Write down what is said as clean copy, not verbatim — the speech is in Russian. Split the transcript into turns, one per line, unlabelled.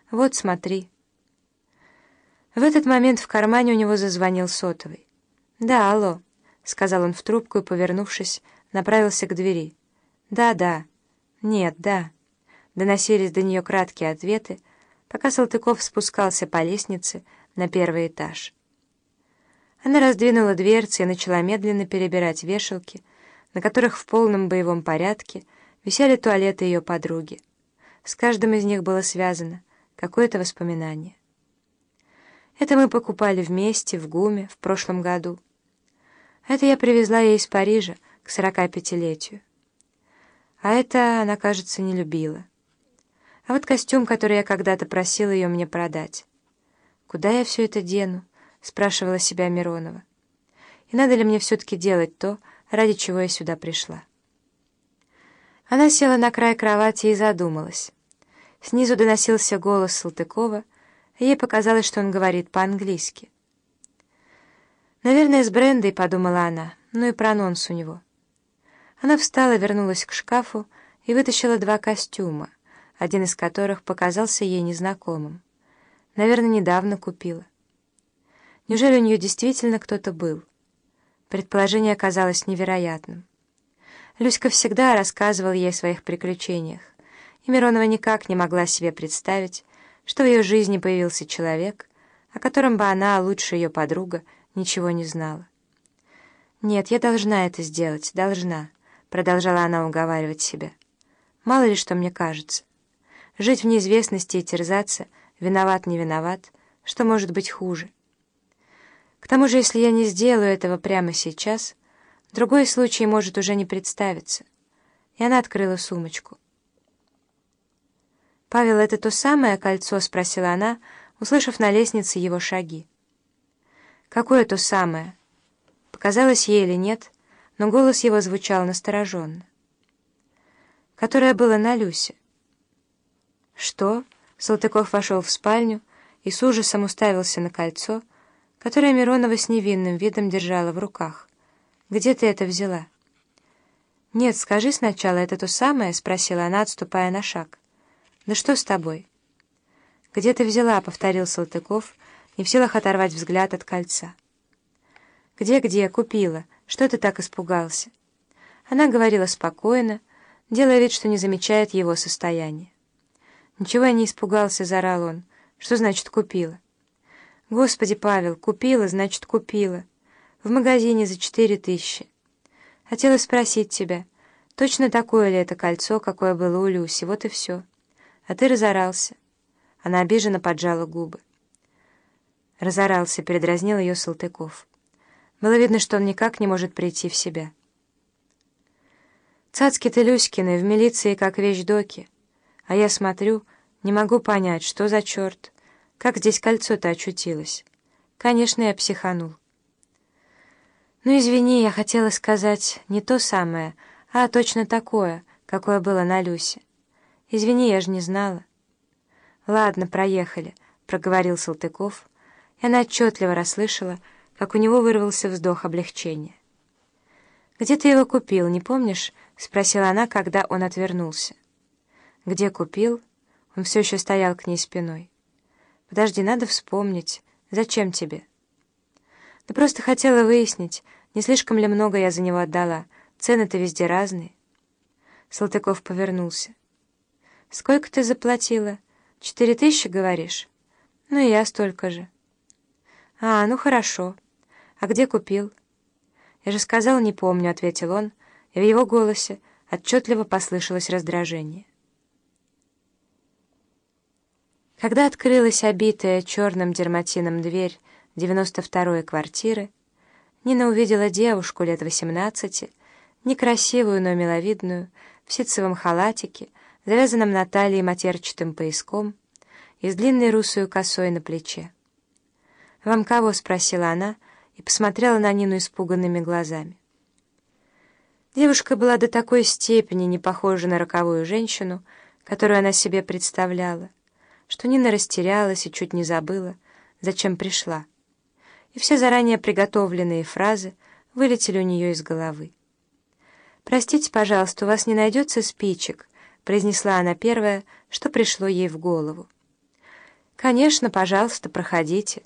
Вот, смотри». В этот момент в кармане у него зазвонил сотовый. «Да, алло», — сказал он в трубку и, повернувшись, направился к двери. «Да, да. Нет, да». Доносились до нее краткие ответы, пока Салтыков спускался по лестнице на первый этаж. Она раздвинула дверцы и начала медленно перебирать вешалки, на которых в полном боевом порядке висели туалеты ее подруги. С каждым из них было связано какое-то воспоминание. Это мы покупали вместе в ГУМе в прошлом году. Это я привезла ей из Парижа к 45-летию. А это она, кажется, не любила. А вот костюм, который я когда-то просила ее мне продать. «Куда я все это дену?» — спрашивала себя Миронова. «И надо ли мне все-таки делать то, ради чего я сюда пришла?» Она села на край кровати и задумалась. Снизу доносился голос Салтыкова, и ей показалось, что он говорит по-английски. «Наверное, с Брендой», — подумала она, — «ну и прононс у него». Она встала, вернулась к шкафу и вытащила 2 костюма, один из которых показался ей незнакомым. Наверное, недавно купила. Неужели у нее действительно кто-то был? Предположение оказалось невероятным. Люська всегда рассказывала ей о своих приключениях, и Миронова никак не могла себе представить, что в ее жизни появился человек, о котором бы она, лучше ее подруга, ничего не знала. «Нет, я должна это сделать, должна», — продолжала она уговаривать себя. «Мало ли что мне кажется. Жить в неизвестности и терзаться, виноват, не виноват, что может быть хуже? К тому же, если я не сделаю этого прямо сейчас, другой случай может уже не представиться». И она открыла сумочку. «Павел, это то самое кольцо?» — спросила она, услышав на лестнице его шаги. «Какое то самое?» Показалось ей или нет, но голос его звучал настороженно. «Которое было на Люсе». «Что?» — Салтыков вошел в спальню и с ужасом уставился на кольцо, которое Миронова с невинным видом держала в руках. «Где ты это взяла?» «Нет, скажи сначала, это то самое?» — спросила она, отступая на шаг. «Да что с тобой?» «Где ты взяла?» — повторил Салтыков, не в силах оторвать взгляд от кольца. «Где-где? Купила. Что ты так испугался?» Она говорила спокойно, делая вид, что не замечает его состояние. «Ничего я не испугался», — заорал он. «Что значит купила?» «Господи, Павел, купила, значит купила. В магазине за 4000. Хотела спросить тебя, точно такое ли это кольцо, какое было у Люси, вот и все. А ты разорался». Она обиженно поджала губы. «Разорался», — передразнил ее Салтыков. Было видно, что он никак не может прийти в себя. «Цацки-то Люськины в милиции как вещдоки. А я смотрю, не могу понять, что за черт, как здесь кольцо-то очутилось. Конечно, я психанул». «Ну, извини, я хотела сказать не то самое, а точно такое, какое было на Люсе. Извини, я же не знала». «Ладно, проехали», — проговорил Салтыков, и она отчетливо расслышала, как у него вырвался вздох облегчения. «Где ты его купил, не помнишь?» — спросила она, когда он отвернулся. «Где купил?» Он все еще стоял к ней спиной. «Подожди, надо вспомнить. Зачем тебе?» «Да просто хотела выяснить, не слишком ли много я за него отдала. Цены-то везде разные». Салтыков повернулся. «Сколько ты заплатила? 4000, говоришь? Ну и я столько же». «А, ну хорошо. А где купил?» «Я же сказал, не помню», — ответил он, и в его голосе отчетливо послышалось раздражение. Когда открылась обитая черным дерматином дверь 92-й квартиры, Нина увидела девушку лет 18, некрасивую, но миловидную, в ситцевом халатике, завязанном на талии матерчатым пояском и с длинной русой косой на плече. «Вам кого?» — спросила она и посмотрела на Нину испуганными глазами. Девушка была до такой степени не похожа на роковую женщину, которую она себе представляла, что Нина растерялась и чуть не забыла, зачем пришла, и все заранее приготовленные фразы вылетели у нее из головы. «Простите, пожалуйста, у вас не найдется спичек?» — произнесла она первое, что пришло ей в голову. «Конечно, пожалуйста, проходите».